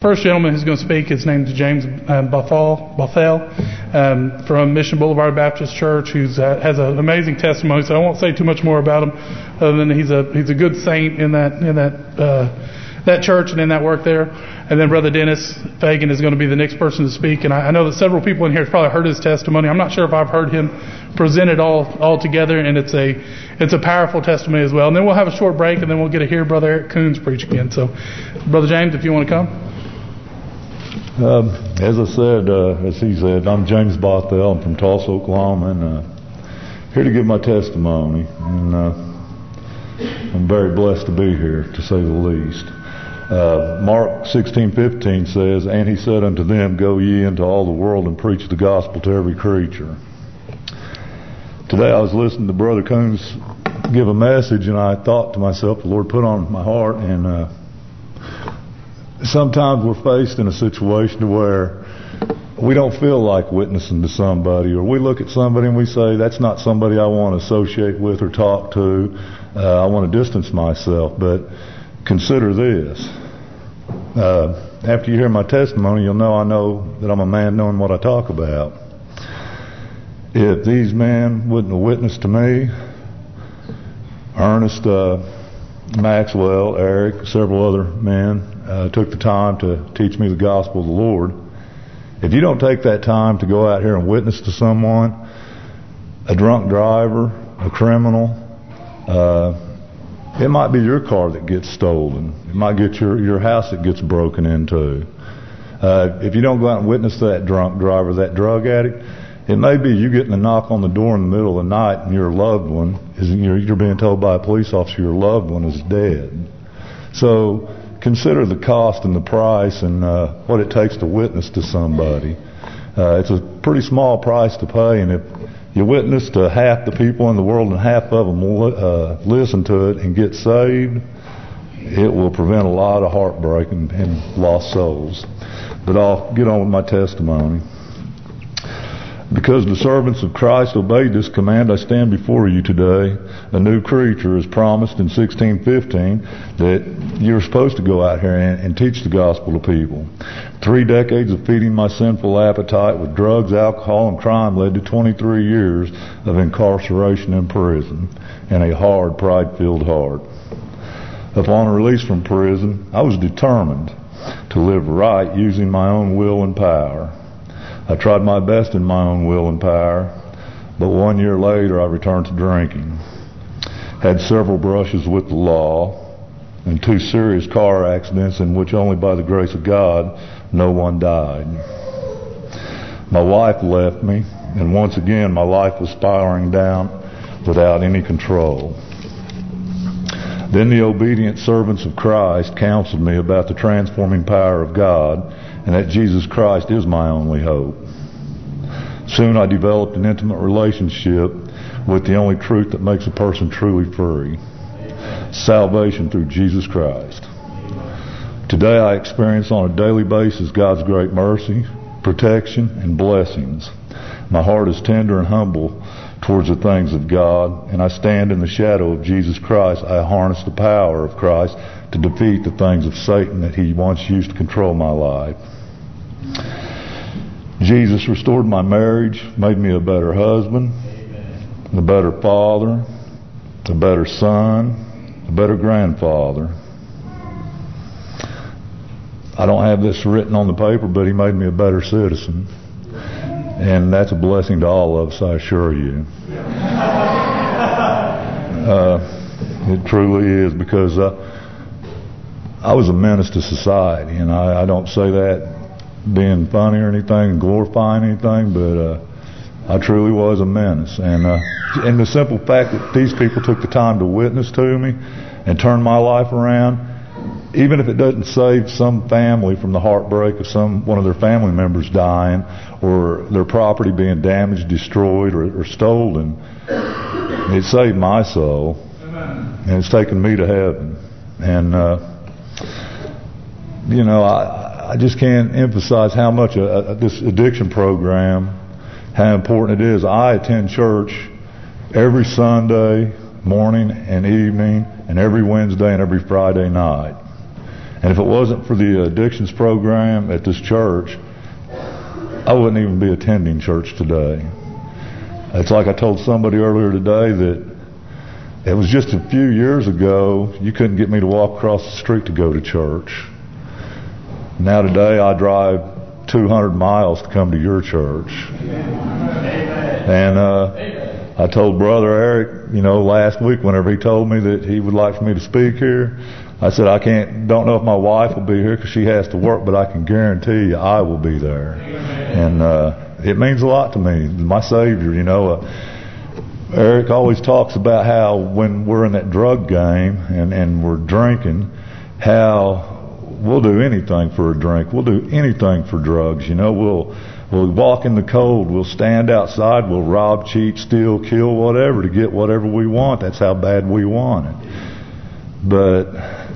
first gentleman who's going to speak, his name is James Bothell from Mission Boulevard Baptist Church, who has an amazing testimony. So I won't say too much more about him, other than he's a good saint in that church and in that work there. And then Brother Dennis Fagan is going to be the next person to speak. And I know that several people in here have probably heard his testimony. I'm not sure if I've heard him present it all together, and it's a powerful testimony as well. And then we'll have a short break, and then we'll get to hear Brother Eric Coons preach again. So, Brother James, if you want to come. As I said, as he said, I'm James Bothell. I'm from Tulsa, Oklahoma, and here to give my testimony. And I'm very blessed to be here, to say the least. Mark 16:15 says, "And he said unto them, Go ye into all the world and preach the gospel to every creature." Today I was listening to Brother Coons give a message, and I thought to myself, the Lord put on my heart, and sometimes we're faced in a situation where we don't feel like witnessing to somebody, or we look at somebody and we say, that's not somebody I want to associate with or talk to. I want to distance myself. But consider this. After you hear my testimony, you'll know I know that I'm a man knowing what I talk about. If these men wouldn't have witnessed to me, Ernest, Maxwell, Eric, several other men took the time to teach me the gospel of the Lord. If you don't take that time to go out here and witness to someone, a drunk driver, a criminal, it might be your car that gets stolen. It might get your house that gets broken into. If you don't go out and witness to that drunk driver, that drug addict, it may be you getting a knock on the door in the middle of the night and your loved one you're being told by a police officer your loved one is dead. So consider the cost and the price and what it takes to witness to somebody. It's a pretty small price to pay, and if you witness to half the people in the world and half of them will listen to it and get saved, it will prevent a lot of heartbreak and lost souls. But I'll get on with my testimony. Because the servants of Christ obeyed this command, I stand before you today, a new creature, as promised in 16:15, that you're supposed to go out here and teach the gospel to people. 3 decades of feeding my sinful appetite with drugs, alcohol, and crime led to 23 years of incarceration in prison and a hard, pride-filled heart. Upon release from prison, I was determined to live right using my own will and power. I tried my best in my own will and power, but 1 year later I returned to drinking. Had several brushes with the law and 2 serious car accidents in which only by the grace of God no one died. My wife left me, and once again my life was spiraling down without any control. Then the obedient servants of Christ counseled me about the transforming power of God, and that Jesus Christ is my only hope. Soon I developed an intimate relationship with the only truth that makes a person truly free: salvation through Jesus Christ. Today I experience on a daily basis God's great mercy, protection, and blessings. My heart is tender and humble towards the things of God, and I stand in the shadow of Jesus Christ. I harness the power of Christ to defeat the things of Satan that he once used to control my life. Jesus restored my marriage, made me a better husband, a better father, a better son, a better grandfather. I don't have this written on the paper, but he made me a better citizen. And that's a blessing to all of us, I assure you. It truly is, because I was a menace to society, and I don't say that being funny or anything and glorifying anything, but I truly was a menace. And the simple fact that these people took the time to witness to me and turn my life around, even if it doesn't save some family from the heartbreak of one of their family members dying, or their property being damaged, destroyed, or stolen, it saved my soul. And it's taken me to heaven. And I just can't emphasize how much this addiction program, how important it is. I attend church every Sunday morning and evening, and every Wednesday and every Friday night. And if it wasn't for the addictions program at this church, I wouldn't even be attending church today. It's like I told somebody earlier today that it was just a few years ago you couldn't get me to walk across the street to go to church. Now today I drive 200 miles to come to your church. And I told Brother Eric, last week whenever he told me that he would like for me to speak here, I said don't know if my wife will be here because she has to work, but I can guarantee you I will be there. And it means a lot to me. My Savior, Eric always talks about how when we're in that drug game and we're drinking, how we'll do anything for a drink. We'll do anything for drugs. We'll walk in the cold. We'll stand outside. We'll rob, cheat, steal, kill, whatever to get whatever we want. That's how bad we want it. But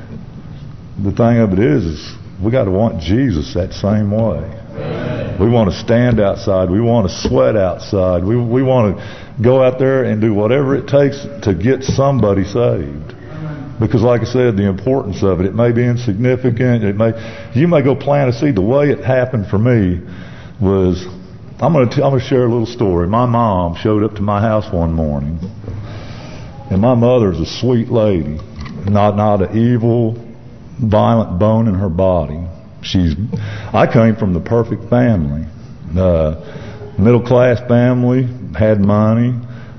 the thing of it is we got to want Jesus that same way. We want to stand outside. We want to sweat outside. We want to go out there and do whatever it takes to get somebody saved. Because like I said, the importance of it may be insignificant. You may go plant a seed. The way it happened for me was, I'm going to share a little story. My mom showed up to my house one morning, and my mother's a sweet lady, not an evil, violent bone in her body. I came from the perfect family, middle class family, had money.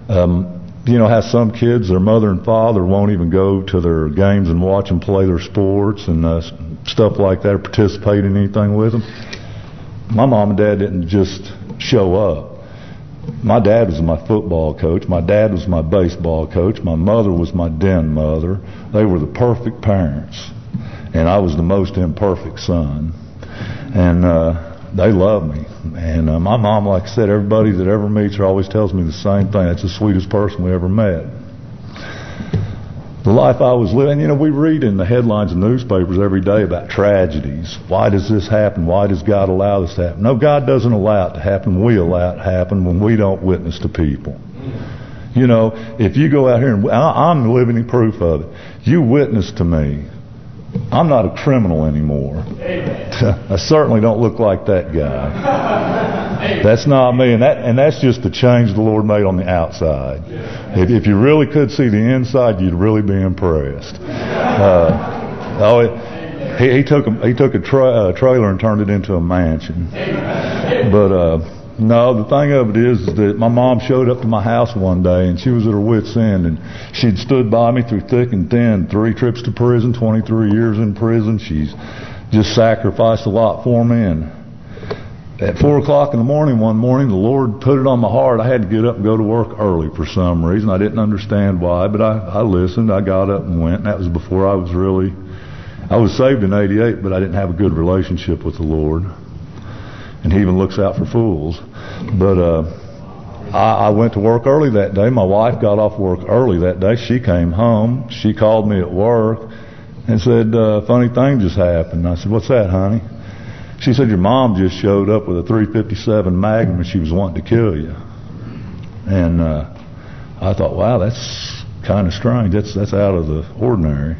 How some kids, their mother and father won't even go to their games and watch them play their sports and stuff like that, or participate in anything with them. My mom and dad didn't just show up. My dad was my football coach. My dad was my baseball coach. My mother was my den mother. They were the perfect parents. And I was the most imperfect son. And they love me. And my mom, like I said, everybody that ever meets her always tells me the same thing. That's the sweetest person we ever met. The life I was living, we read in the headlines of newspapers every day about tragedies. Why does this happen? Why does God allow this to happen? No, God doesn't allow it to happen. We allow it to happen when we don't witness to people. If you go out here, and I'm living proof of it. You witness to me. I'm not a criminal anymore. I certainly don't look like that guy. That's not me, and that's just the change the Lord made on the outside. If you really could see the inside, you'd really be impressed. He took a trailer and turned it into a mansion. But no, the thing of it is that my mom showed up to my house one day, and she was at her wit's end, and she'd stood by me through thick and thin, 3 trips to prison, 23 years in prison. She's just sacrificed a lot for me. And at 4 o'clock in the morning one morning, the Lord put it on my heart. I had to get up and go to work early for some reason. I didn't understand why, but I listened. I got up and went, and that was before I was saved in 88, but I didn't have a good relationship with the Lord. And He even looks out for fools. But I went to work early that day. My wife got off work early that day. She came home. She called me at work and said, funny thing just happened. I said, what's that, honey? She said, your mom just showed up with a .357 Magnum and she was wanting to kill you. And I thought, wow, that's kind of strange. That's out of the ordinary.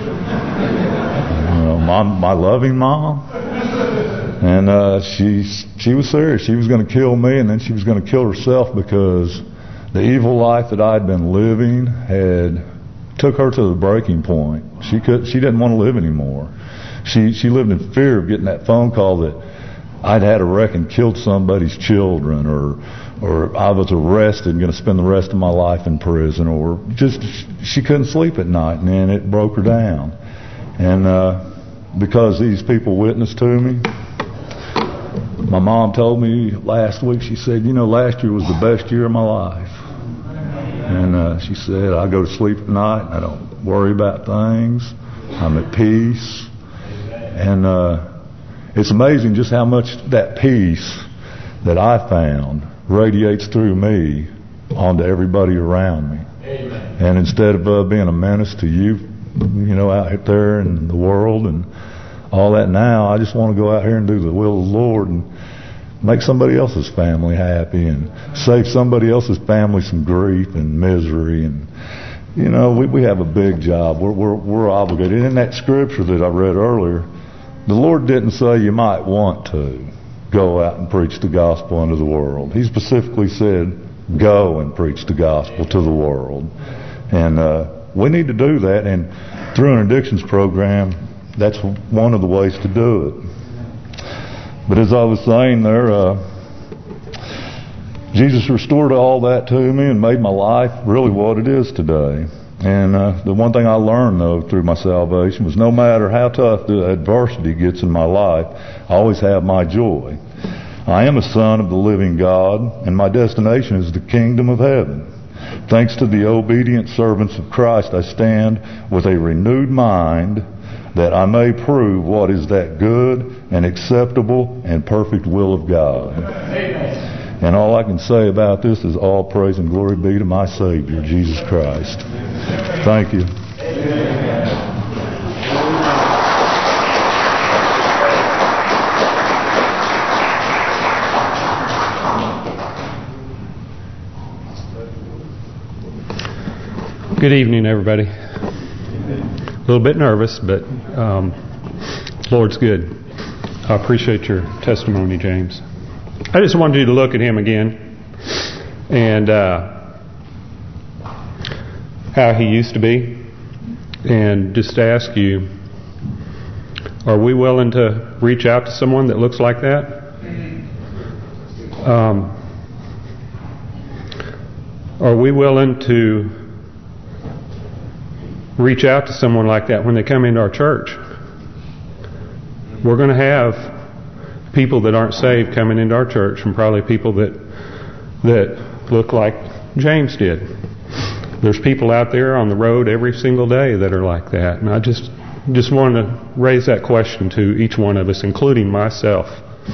My loving mom. And she was serious. She was going to kill me, and then she was going to kill herself because the evil life that I'd been living took her to the breaking point. She didn't want to live anymore. She lived in fear of getting that phone call that I'd had a wreck and killed somebody's children, or I was arrested and going to spend the rest of my life in prison, or just she couldn't sleep at night, and then it broke her down. And because these people witnessed to me, my mom told me last week, she said, last year was the best year of my life. And she said, I go to sleep at night and I don't worry about things. I'm at peace. And it's amazing just how much that peace that I found radiates through me onto everybody around me. Amen. And instead of being a menace to you, out there in the world and all that, now I just want to go out here and do the will of the Lord and make somebody else's family happy and save somebody else's family some grief and misery. And You know, we have a big job. We're obligated. In that scripture that I read earlier, the Lord didn't say you might want to go out and preach the gospel unto the world. He specifically said, go and preach the gospel to the world. And we need to do that. And through an addictions program, that's one of the ways to do it. But as I was saying there, Jesus restored all that to me and made my life really what it is today. And the one thing I learned, though, through my salvation was no matter how tough the adversity gets in my life, I always have my joy. I am a son of the living God, and my destination is the kingdom of heaven. Thanks to the obedient servants of Christ, I stand with a renewed mind that I may prove what is that good and acceptable and perfect will of God. Amen. And all I can say about this is all praise and glory be to my Savior, Jesus Christ. Thank you. Good evening, everybody. A little bit nervous, but Lord's good. I appreciate your testimony, James. I just wanted you to look at him again and how he used to be, and just ask you, are we willing to reach out to someone that looks like that? Are we willing to reach out to someone like that when they come into our church? We're going to have people that aren't saved coming into our church, and probably people that look like James did. There's people out there on the road every single day that are like that, and I just want to raise that question to each one of us, including myself.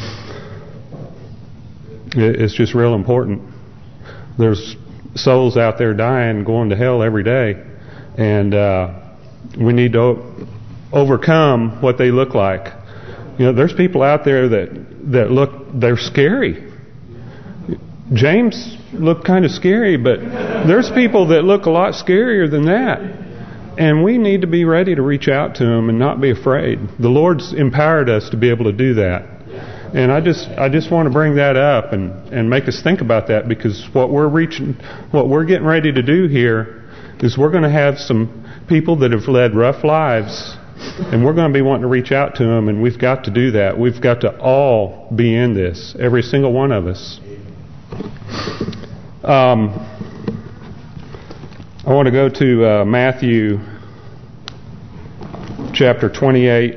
It's just real important. There's souls out there dying, going to hell every day, and we need to overcome what they look like. You know, there's people out there they're scary. James looked kind of scary, but there's people that look a lot scarier than that. And we need to be ready to reach out to them and not be afraid. The Lord's empowered us to be able to do that. And I just want to bring that up and make us think about that, because what we're getting ready to do here is we're going to have some people that have led rough lives, and we're going to be wanting to reach out to them, and we've got to do that. We've got to all be in this, every single one of us. I want to go to Matthew chapter 28.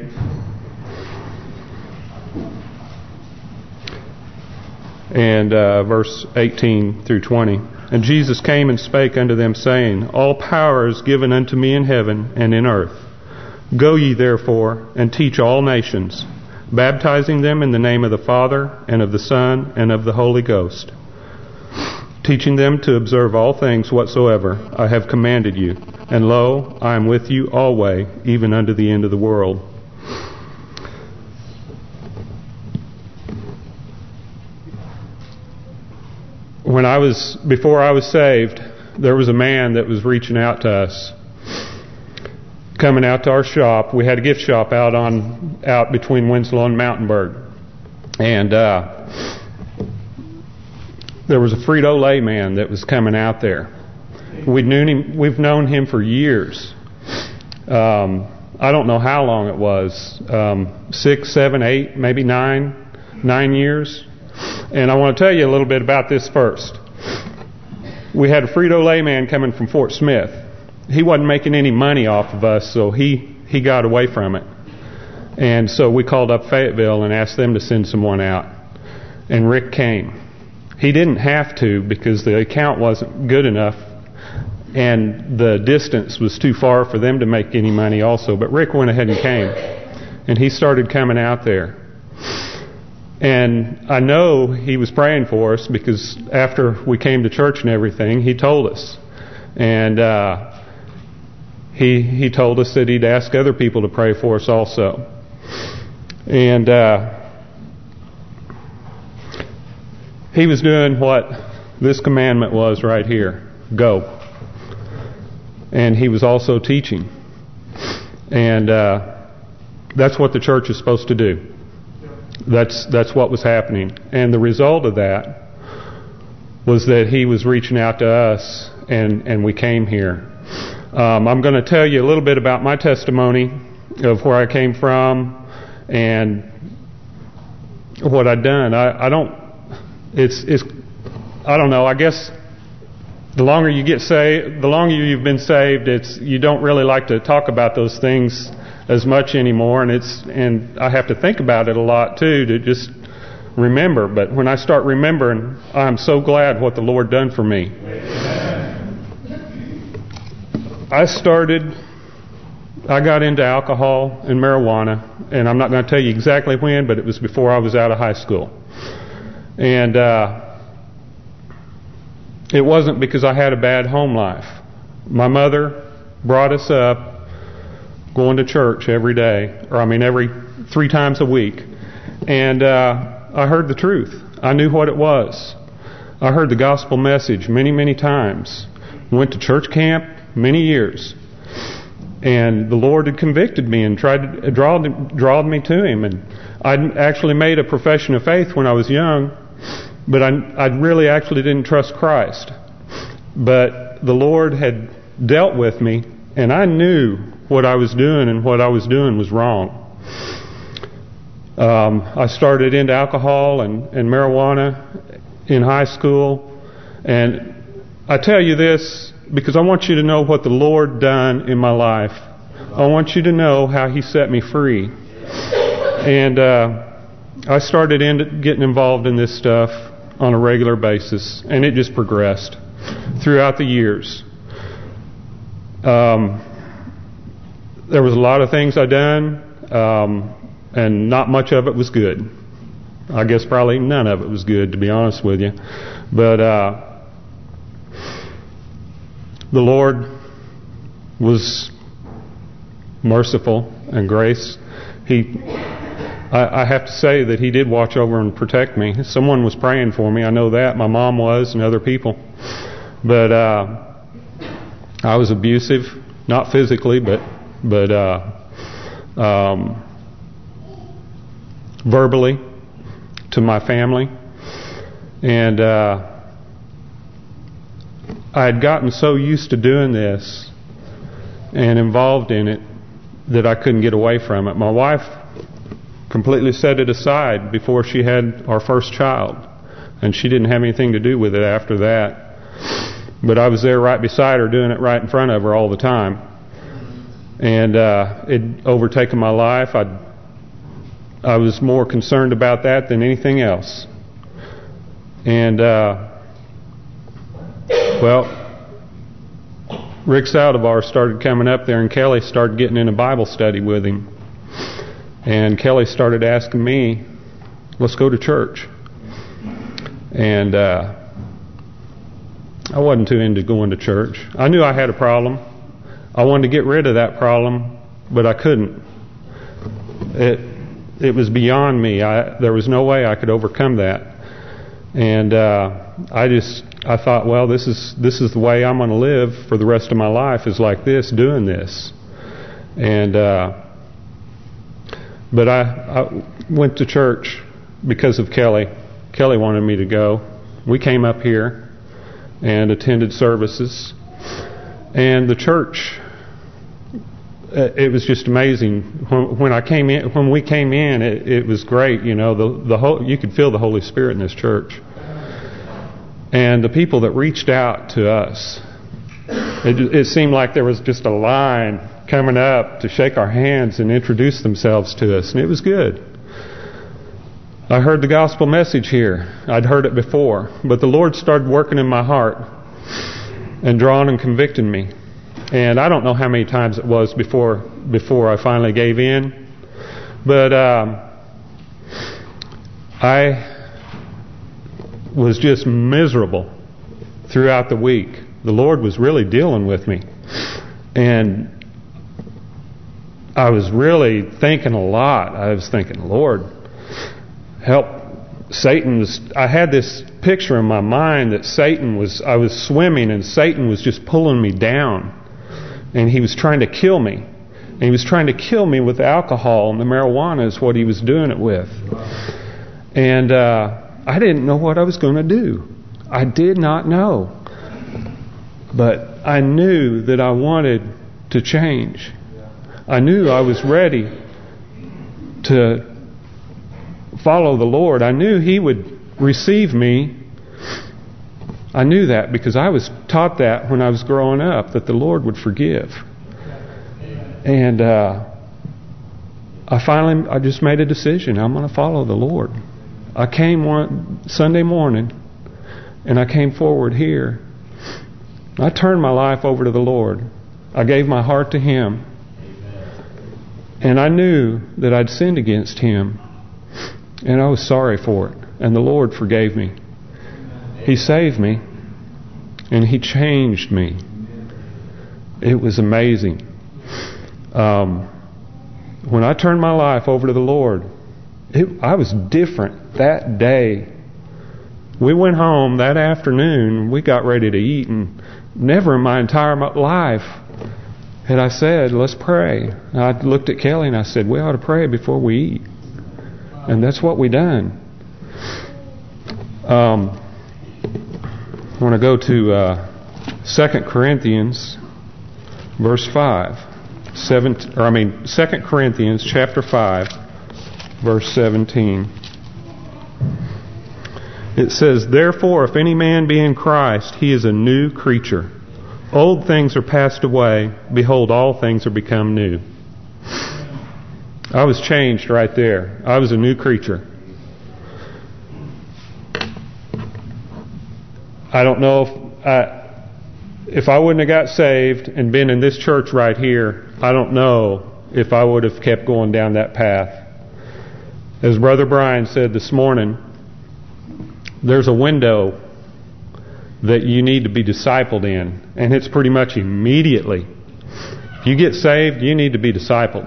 And verse 18 through 20. And Jesus came and spake unto them, saying, All power is given unto me in heaven and in earth. Go ye therefore, and teach all nations, baptizing them in the name of the Father, and of the Son, and of the Holy Ghost, teaching them to observe all things whatsoever I have commanded you. And lo, I am with you always, even unto the end of the world. Before I was saved, there was a man that was reaching out to us, coming out to our shop. We had a gift shop out between Winslow and Mountainburg, and there was a Frito-Lay man that was coming out there. We've known him for years. I don't know how long it was, 6, 7, 8, maybe 9 years. And I want to tell you a little bit about this first. We had a Frito-Lay man coming from Fort Smith. He wasn't making any money off of us, so he got away from it. And so we called up Fayetteville and asked them to send someone out. And Rick came. He didn't have to, because the account wasn't good enough and the distance was too far for them to make any money also. But Rick went ahead and came. And he started coming out there. And I know he was praying for us, because after we came to church and everything, he told us. And he told us that he'd ask other people to pray for us also. And he was doing what this commandment was right here. Go. and he was also teaching. And that's what the church is supposed to do. That's what was happening. And the result of that was that he was reaching out to us, and we came here. I'm going to tell you a little bit about my testimony of where I came from and what I'd done. I don't know. I guess the longer you get saved, the longer you've been saved, you don't really like to talk about those things as much anymore, and I have to think about it a lot too, to just remember. But when I start remembering, I'm so glad what the Lord done for me. I got into alcohol and marijuana, and I'm not going to tell you exactly when, but it was before I was out of high school. And it wasn't because I had a bad home life. My mother brought us up going to church every day, every 3 times a week. And I heard the truth. I knew what it was. I heard the gospel message many, many times. Went to church camp many years. And the Lord had convicted me and tried to draw me to Him. And I'd actually made a profession of faith when I was young, but I really actually didn't trust Christ. But the Lord had dealt with me, and I knew what I was doing, and what I was doing was wrong. I started into alcohol and marijuana in high school. And I tell you this because I want you to know what the Lord done in my life. I want you to know how He set me free. And I started getting involved in this stuff on a regular basis, and it just progressed throughout the years. There was a lot of things I done, and not much of it was good. I guess probably none of it was good, to be honest with you. But the Lord was merciful and grace. I have to say that He did watch over and protect me. Someone was praying for me. I know that. My mom was, and other people. But I was abusive, not physically, but verbally to my family. And I had gotten so used to doing this and involved in it that I couldn't get away from it. My wife completely set it aside before she had our first child, and she didn't have anything to do with it after that. But I was there right beside her, doing it right in front of her all the time. And it overtaken my life. I was more concerned about that than anything else. And Rick Saldivar started coming up there, and Kelly started getting in a Bible study with him. And Kelly started asking me, let's go to church. And I wasn't too into going to church. I knew I had a problem. I wanted to get rid of that problem, but I couldn't. It was beyond me. There was no way I could overcome that. And I thought, well, this is the way I'm going to live for the rest of my life, is like this, doing this. And but I went to church because of Kelly. Kelly wanted me to go. We came up here and attended services. And the church, it was just amazing. When we came in, it was great. You know, you could feel the Holy Spirit in this church. And the people that reached out to us, it seemed like there was just a line coming up to shake our hands and introduce themselves to us, and it was good. I heard the gospel message here. I'd heard it before, but the Lord started working in my heart and drawing and convicting me. And I don't know how many times it was before I finally gave in, but I was just miserable throughout the week. The Lord was really dealing with me, and I was really thinking a lot. I was thinking, Lord, help. I had this picture in my mind that I was swimming and Satan was just pulling me down. And he was trying to kill me. And he was trying to kill me with alcohol, and the marijuana is what he was doing it with. And I didn't know what I was going to do. I did not know. But I knew that I wanted to change. I knew I was ready to follow the Lord. I knew He would receive me. I knew that because I was taught that when I was growing up, that the Lord would forgive. And I just made a decision. I'm going to follow the Lord. I came one Sunday morning, and I came forward here. I turned my life over to the Lord. I gave my heart to Him. And I knew that I'd sinned against Him. And I was sorry for it. And the Lord forgave me. He saved me. And He changed me. It was amazing. When I turned my life over to the Lord, I was different that day. We went home that afternoon. We got ready to eat, and never in my entire life had I said, let's pray. And I looked at Kelly and I said, we ought to pray before we eat. And that's what we done. I want to go to 2 Corinthians verse 5. 2 Corinthians chapter 5 verse 17. It says, therefore, if any man be in Christ, he is a new creature. Old things are passed away. Behold, all things are become new. I was changed right there. I was a new creature. I don't know if I wouldn't have got saved and been in this church right here, I don't know if I would have kept going down that path. As Brother Brian said this morning, there's a window that you need to be discipled in, and it's pretty much immediately. If you get saved, you need to be discipled.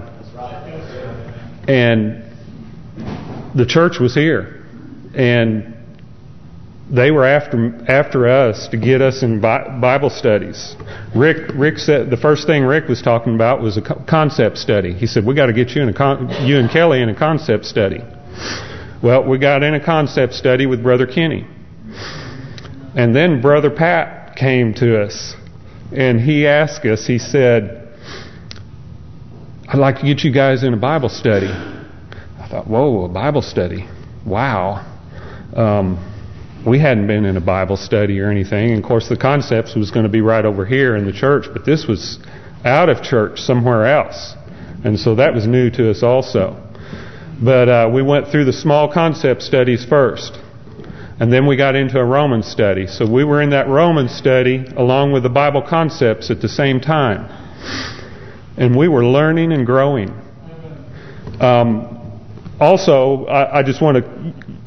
And the church was here, and they were after us to get us in Bible studies. Rick said the first thing Rick was talking about was a concept study. He said, we got to get you and Kelly in a concept study. Well, we got in a concept study with Brother Kenny. And then Brother Pat came to us, and he asked us, he said, I'd like to get you guys in a Bible study. I thought, whoa, a Bible study. Wow. We hadn't been in a Bible study or anything. And of course, the concepts was going to be right over here in the church, but this was out of church somewhere else. And so that was new to us also. But we went through the small concept studies first. And then we got into a Roman study. So we were in that Roman study along with the Bible concepts at the same time. And we were learning and growing. Also, I just want to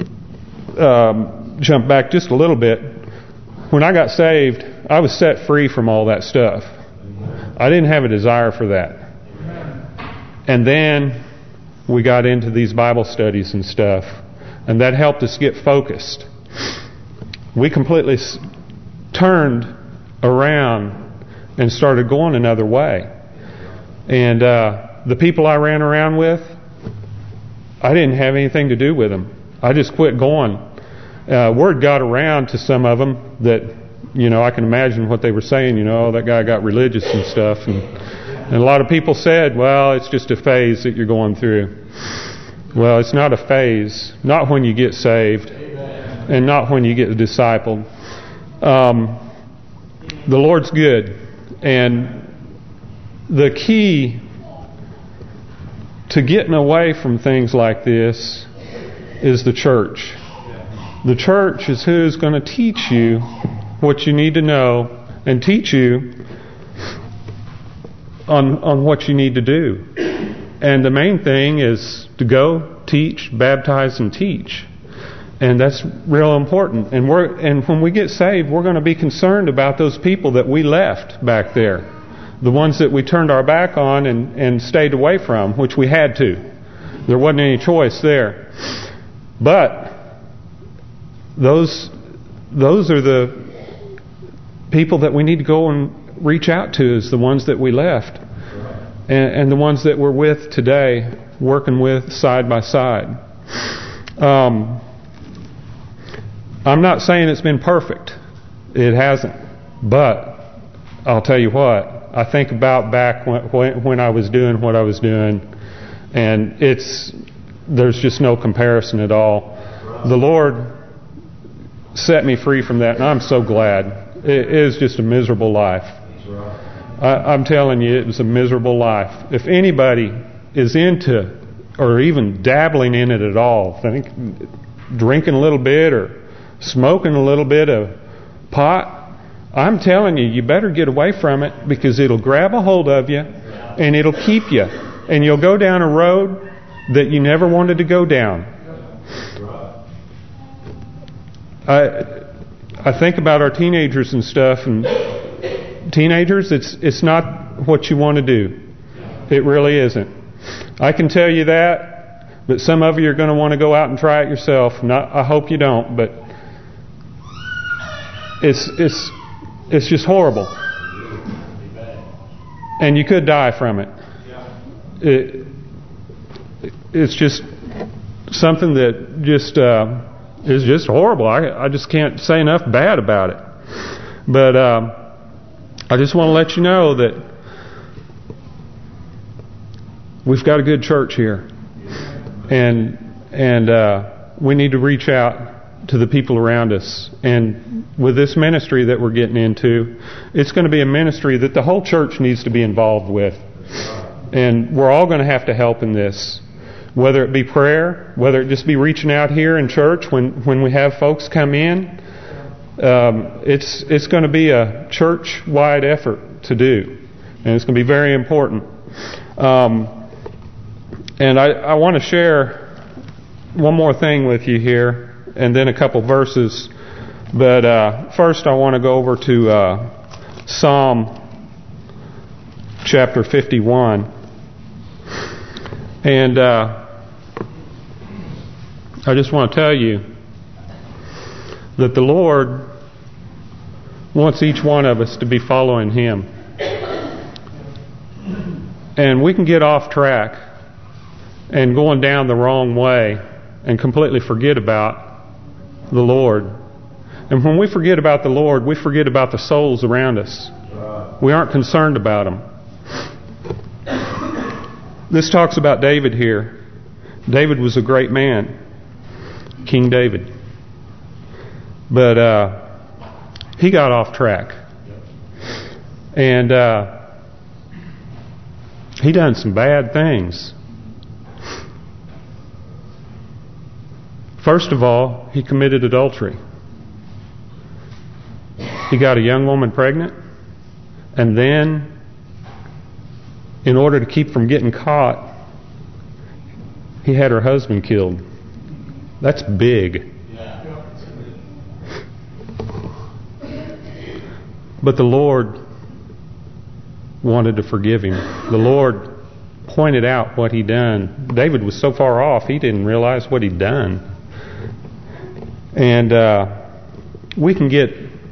jump back just a little bit. When I got saved, I was set free from all that stuff. I didn't have a desire for that. And then we got into these Bible studies and stuff, and that helped us get focused. We completely turned around and started going another way. And the people I ran around with, I didn't have anything to do with them. I just quit going. Word got around to some of them that, I can imagine what they were saying, that guy got religious and stuff. And a lot of people said, well, it's just a phase that you're going through. Well, it's not a phase. Not when you get saved. And not when you get discipled. The Lord's good. And the key to getting away from things like this is the church. The church is who's going to teach you what you need to know and teach you on what you need to do. And the main thing is to go, teach, baptize, and teach. And that's real important. And when we get saved, we're going to be concerned about those people that we left back there. The ones that we turned our back on and stayed away from, which we had to. There wasn't any choice there. But those are the people that we need to go and reach out to is the ones that we left. And the ones that we're with today, working with side by side. I'm not saying it's been perfect. It hasn't. But I'll tell you what, I think about back when I was doing what I was doing, and there's just no comparison at all. The Lord set me free from that, and I'm so glad. It is just a miserable life. I'm telling you, it was a miserable life. If anybody is into or even dabbling in it at all, drinking a little bit or smoking a little bit of pot, I'm telling you, you better get away from it, because it'll grab a hold of you and it'll keep you. And you'll go down a road that you never wanted to go down. I think about our teenagers and stuff, and teenagers, it's not what you want to do. It really isn't. I can tell you that, but some of you are going to want to go out and try it yourself. I hope you don't, but it's just horrible. And you could die from it. It's just something that just is just horrible. I just can't say enough bad about it. But I just want to let you know that we've got a good church here, and we need to reach out to the people around us. And with this ministry that we're getting into, it's going to be a ministry that the whole church needs to be involved with. And we're all going to have to help in this, whether it be prayer, whether it just be reaching out here in church when we have folks come in. It's going to be a church-wide effort to do, and it's going to be very important. And I want to share one more thing with you here, and then a couple verses. But first I want to go over to Psalm chapter 51. And I just want to tell you that the Lord wants each one of us to be following Him. And we can get off track and going down the wrong way and completely forget about the Lord. And when we forget about the Lord, we forget about the souls around us. We aren't concerned about them. This talks about David here. David was a great man, King David. But he got off track. And he done some bad things. First of all, he committed adultery. He got a young woman pregnant, and then, in order to keep from getting caught, he had her husband killed. That's big. But the Lord wanted to forgive him. The Lord pointed out what he'd done. David was so far off, he didn't realize what he'd done. And we can get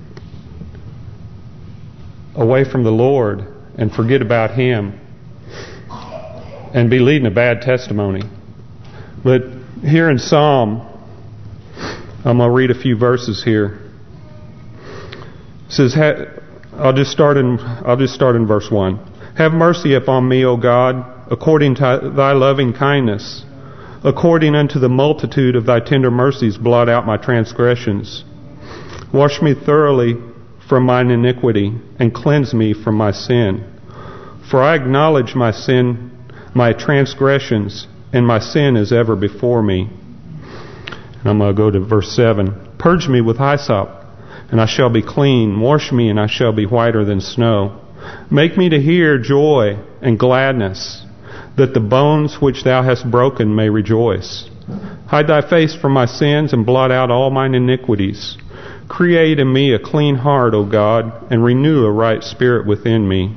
away from the Lord and forget about Him and be leading a bad testimony. But here in Psalm, I'm going to read a few verses here. It says, I'll just start in verse 1. Have mercy upon me, O God, according to thy loving kindness. According unto the multitude of thy tender mercies, blot out my transgressions. Wash me thoroughly from mine iniquity, and cleanse me from my sin. For I acknowledge my sin, my transgressions, and my sin is ever before me. And I'm going to go to verse 7. Purge me with hyssop, and I shall be clean. Wash me, and I shall be whiter than snow. Make me to hear joy and gladness, that the bones which thou hast broken may rejoice. Hide thy face from my sins, and blot out all mine iniquities. Create in me a clean heart, O God, and renew a right spirit within me.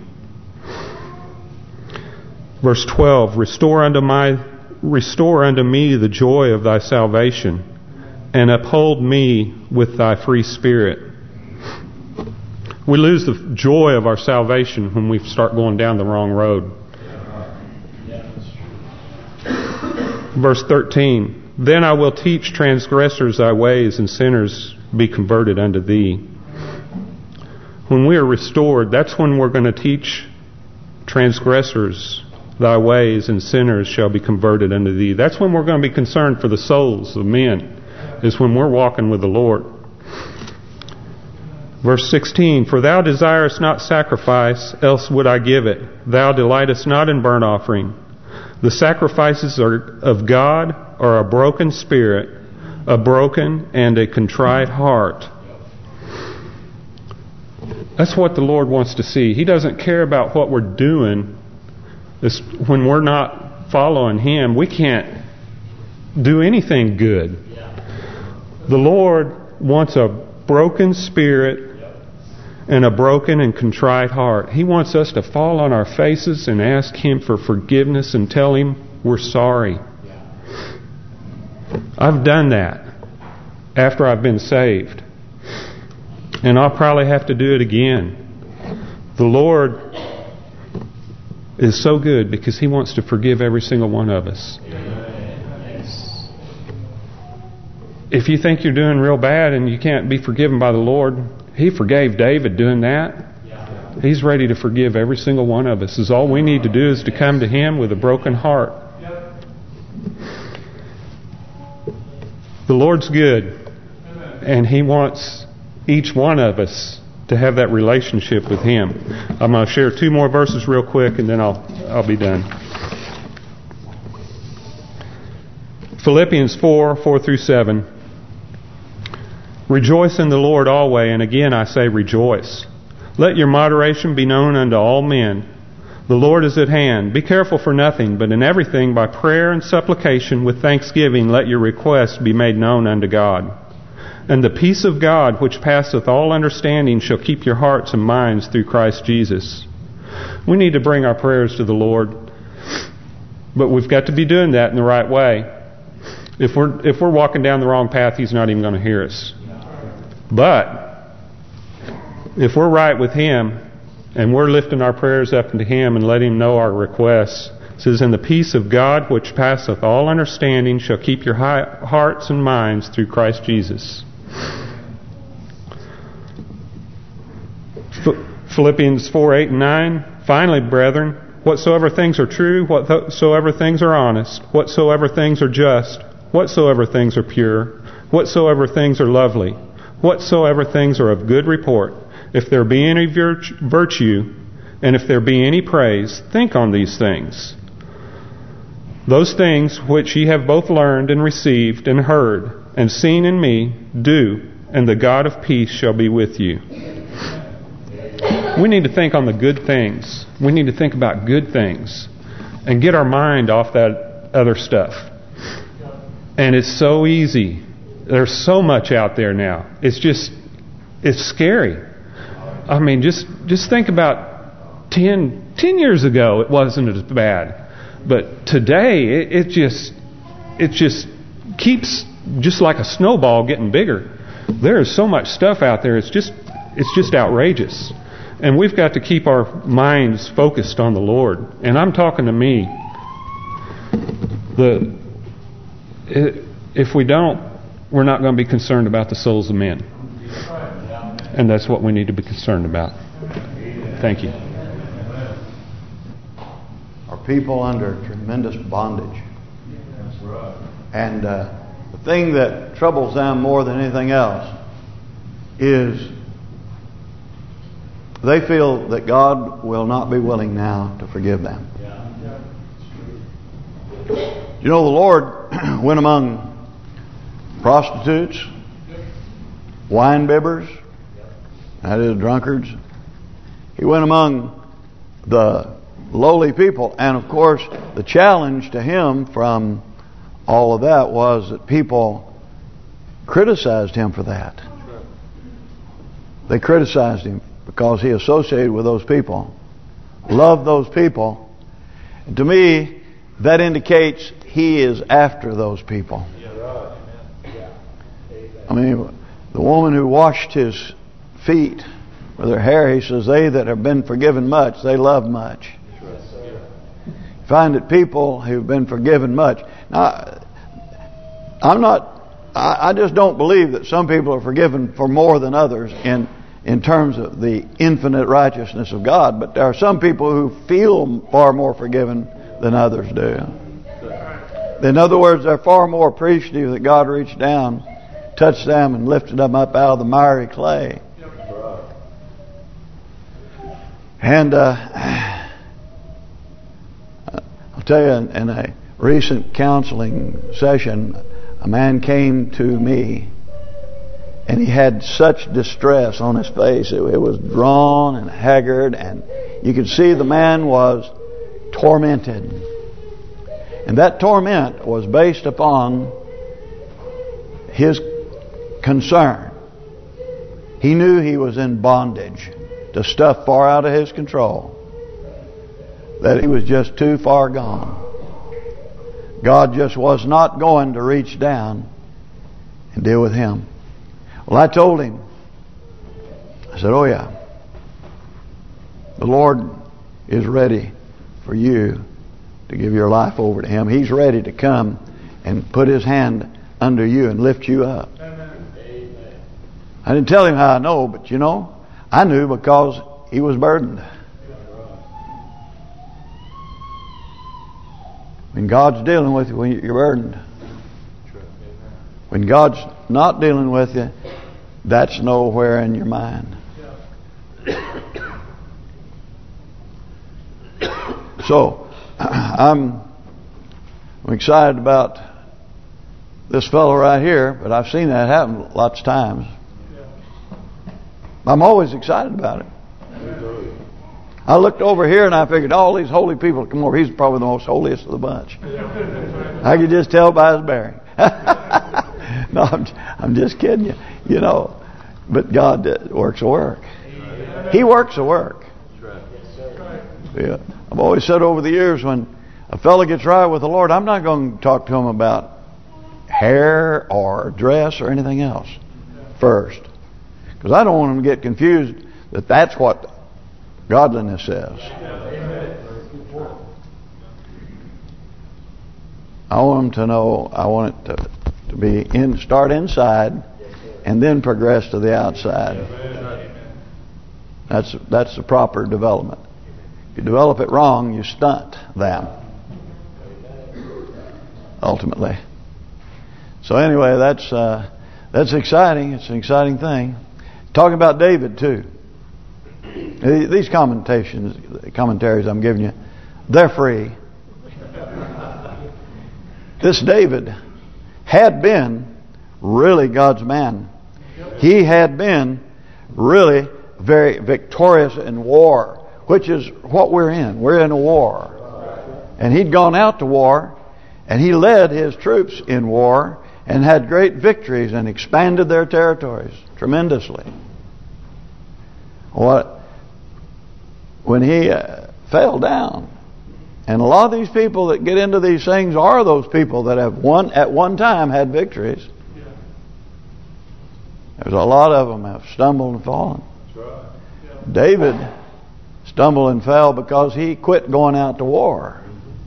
Verse 12, Restore unto me the joy of thy salvation, and uphold me with thy free spirit. We lose the joy of our salvation when we start going down the wrong road. Verse 13, then I will teach transgressors thy ways, and sinners be converted unto thee. When we are restored, that's when we're going to teach transgressors thy ways, and sinners shall be converted unto thee. That's when we're going to be concerned for the souls of men, is when we're walking with the Lord. Verse 16, for thou desirest not sacrifice, else would I give it. Thou delightest not in burnt offering. The sacrifices of God are a broken spirit, a broken and a contrite heart. That's what the Lord wants to see. He doesn't care about what we're doing. When we're not following Him, we can't do anything good. The Lord wants a broken spirit and a broken and contrite heart. He wants us to fall on our faces and ask Him for forgiveness and tell Him we're sorry. I've done that after I've been saved. And I'll probably have to do it again. The Lord is so good because He wants to forgive every single one of us. If you think you're doing real bad and you can't be forgiven by the Lord, He forgave David doing that. He's ready to forgive every single one of us. Is all we need to do is to come to Him with a broken heart. The Lord's good, and He wants each one of us to have that relationship with Him. I'm going to share 2 more verses real quick, and then I'll be done. Philippians 4:4-7. Rejoice in the Lord always, and again I say rejoice. Let your moderation be known unto all men. The Lord is at hand. Be careful for nothing, but in everything by prayer and supplication with thanksgiving let your requests be made known unto God. And the peace of God, which passeth all understanding, shall keep your hearts and minds through Christ Jesus. We need to bring our prayers to the Lord, but we've got to be doing that in the right way. If we're walking down the wrong path, He's not even going to hear us. But if we're right with Him and we're lifting our prayers up to Him and letting Him know our requests, it says, and the peace of God which passeth all understanding shall keep your hearts and minds through Christ Jesus. Philippians 4:8-9. Finally, brethren, whatsoever things are true, whatsoever things are honest, whatsoever things are just, whatsoever things are pure, whatsoever things are lovely, whatsoever things are of good report, if there be any virtue, and if there be any praise, think on these things. Those things which ye have both learned and received and heard and seen in me, do, and the God of peace shall be with you. We need to think on the good things. We need to think about good things and get our mind off that other stuff. And it's so easy. There's so much out there now. It's scary. I mean, just think about 10 years ago, it wasn't as bad. But today, it just keeps just like a snowball getting bigger. There is so much stuff out there. It's just outrageous. And we've got to keep our minds focused on the Lord. And I'm talking to me. If we don't, we're not going to be concerned about the souls of men. And that's what we need to be concerned about. Thank you. Are people under tremendous bondage. And the thing that troubles them more than anything else is they feel that God will not be willing now to forgive them. You know, the Lord went among prostitutes, wine bibbers, that is, drunkards. He went among the lowly people. And of course, the challenge to Him from all of that was that people criticized Him for that. They criticized Him because He associated with those people, loved those people. And to me, that indicates He is after those people. I mean, the woman who washed His feet Brother Harry says, they that have been forgiven much, they love much. Find that people who've been forgiven much. Now, I just don't believe that some people are forgiven for more than others in terms of the infinite righteousness of God. But there are some people who feel far more forgiven than others do. In other words, they're far more appreciative that God reached down, touched them, and lifted them up out of the miry clay. And I'll tell you, in a recent counseling session, a man came to me, and he had such distress on his face. It was drawn and haggard, and you could see the man was tormented. And that torment was based upon his concern. He knew he was in bondage to stuff far out of his control, that he was just too far gone. God just was not going to reach down and deal with him. Well, I told him, I said, oh yeah, the Lord is ready for you to give your life over to Him. He's ready to come and put His hand under you and lift you up. Amen. I didn't tell him how I know, but you know, I knew because he was burdened. When God's dealing with you, when you're burdened. When God's not dealing with you, that's nowhere in your mind. So, I'm excited about this fellow right here, but I've seen that happen lots of times. I'm always excited about it. I looked over here and I figured all these holy people come over. He's probably the most holiest of the bunch. I could just tell by his bearing. No, I'm just kidding you. You know, but God works a work. He works a work. Yeah. I've always said over the years, when a fellow gets right with the Lord, I'm not going to talk to him about hair or dress or anything else first, because I don't want him to get confused that that's what godliness says. I want him to know. I want it to be start inside and then progress to the outside. That's the proper development. If you develop it wrong, you stunt them ultimately. So anyway, that's exciting. It's an exciting thing. Talking about David too. These commentaries I'm giving you, they're free. This David had been really God's man. He had been really very victorious in war, which is what we're in. We're in a war. And he'd gone out to war, and he led his troops in war and had great victories and expanded their territories tremendously. When he fell down, and a lot of these people that get into these things are those people that have at one time had victories. There's a lot of them have stumbled and fallen. David stumbled and fell because he quit going out to war.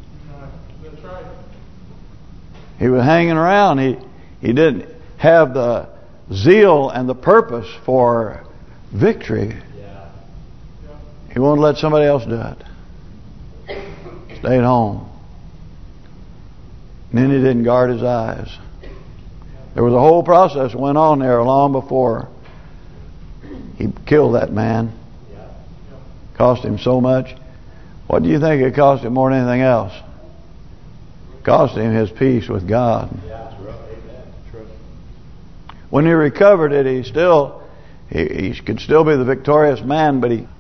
He was hanging around. He didn't have the zeal and the purpose for victory. He wanted to let somebody else do it. Stayed home. And then he didn't guard his eyes. There was a whole process that went on there long before he killed that man. Cost him so much. What do you think it cost him more than anything else? It cost him his peace with God. When he recovered it, he could still be the victorious man, but he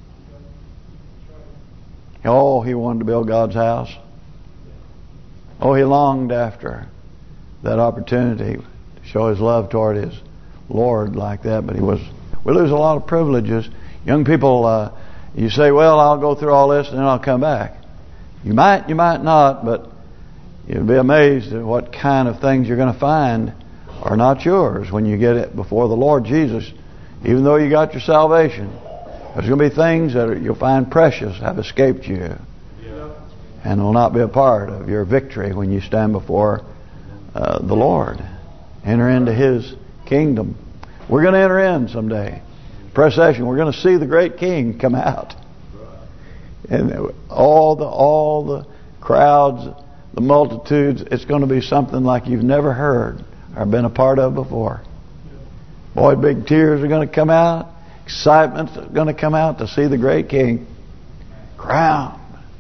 wanted to build God's house. Oh, he longed after that opportunity to show his love toward his Lord like that. But we lose a lot of privileges. Young people, you say, well, I'll go through all this and then I'll come back. You might not, but you'll be amazed at what kind of things you're going to find are not yours when you get it before the Lord Jesus. Even though you got your salvation, there's going to be things that you'll find precious have escaped you. And will not be a part of your victory when you stand before the Lord. Enter into His kingdom. We're going to enter in someday. Procession. We're going to see the great King come out. And all the crowds, the multitudes, it's going to be something like you've never heard or been a part of before. Boy, big tears are going to come out. Excitement's going to come out to see the great King crowned.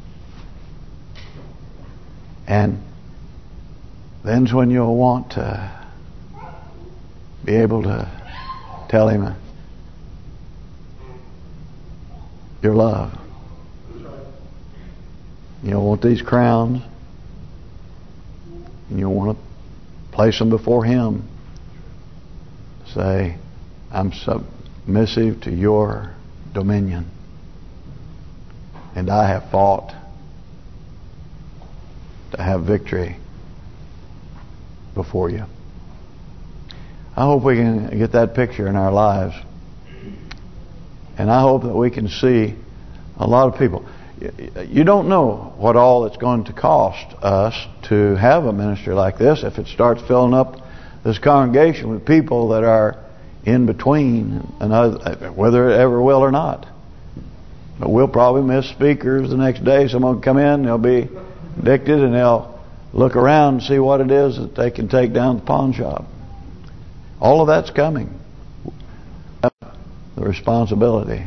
And then's when you'll want to be able to tell Him your love. You'll want these crowns, and you'll want to place them before Him. Say, I'm submissive to your dominion, and I have fought to have victory before you. I hope we can get that picture in our lives. And I hope that we can see a lot of people. You don't know what all it's going to cost us to have a ministry like this if it starts filling up this congregation with people that are in between, and whether it ever will or not. But we'll probably miss speakers the next day. Someone will come in, they'll be addicted, and they'll look around and see what it is that they can take down to the pawn shop. All of that's coming. The responsibility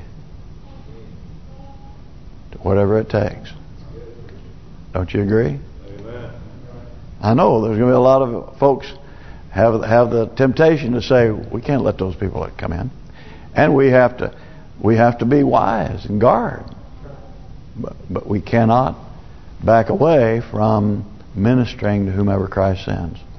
to whatever it takes. Don't you agree? Amen. I know there's going to be a lot of folks have the temptation to say, we can't let those people come in, and we have to be wise and guard. But we cannot back away from ministering to whomever Christ sends.